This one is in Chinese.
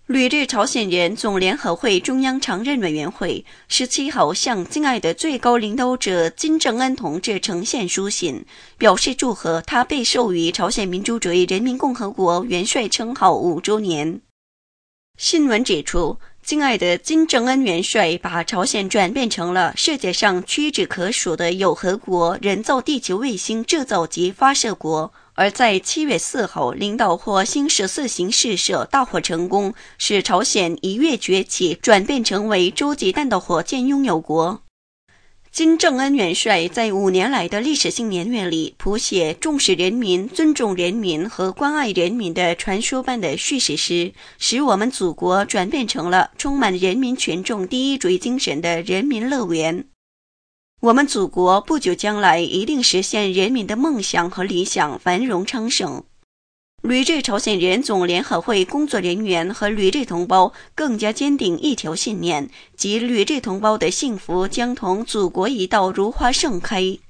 旅日朝鲜人总联合会中央常任委员会17号向敬爱的最高领导者金正恩同志呈现书信，表示祝贺他被授予朝鲜民主主义人民共和国元帅称号5周年。新闻指出，敬爱的金正恩元帅把朝鲜转变成了世界上屈指可数的有核国人造地球卫星制造及发射国，而在7月4号领导火星14型试射大获成功，使朝鲜一跃崛起，转变成为洲际弹道火箭拥有国。金正恩元帅在5年来的历史性年月里谱写重视人民、尊重人民和关爱人民的传说般的叙事诗，使我们祖国转变成了充满人民群众第一主义精神的人民乐园。我们祖国不久将来一定实现人民的梦想和理想，繁荣昌盛。旅日朝鲜人总联合会工作人员和旅日同胞更加坚定一条信念，即旅日同胞的幸福将同祖国一道如花盛开。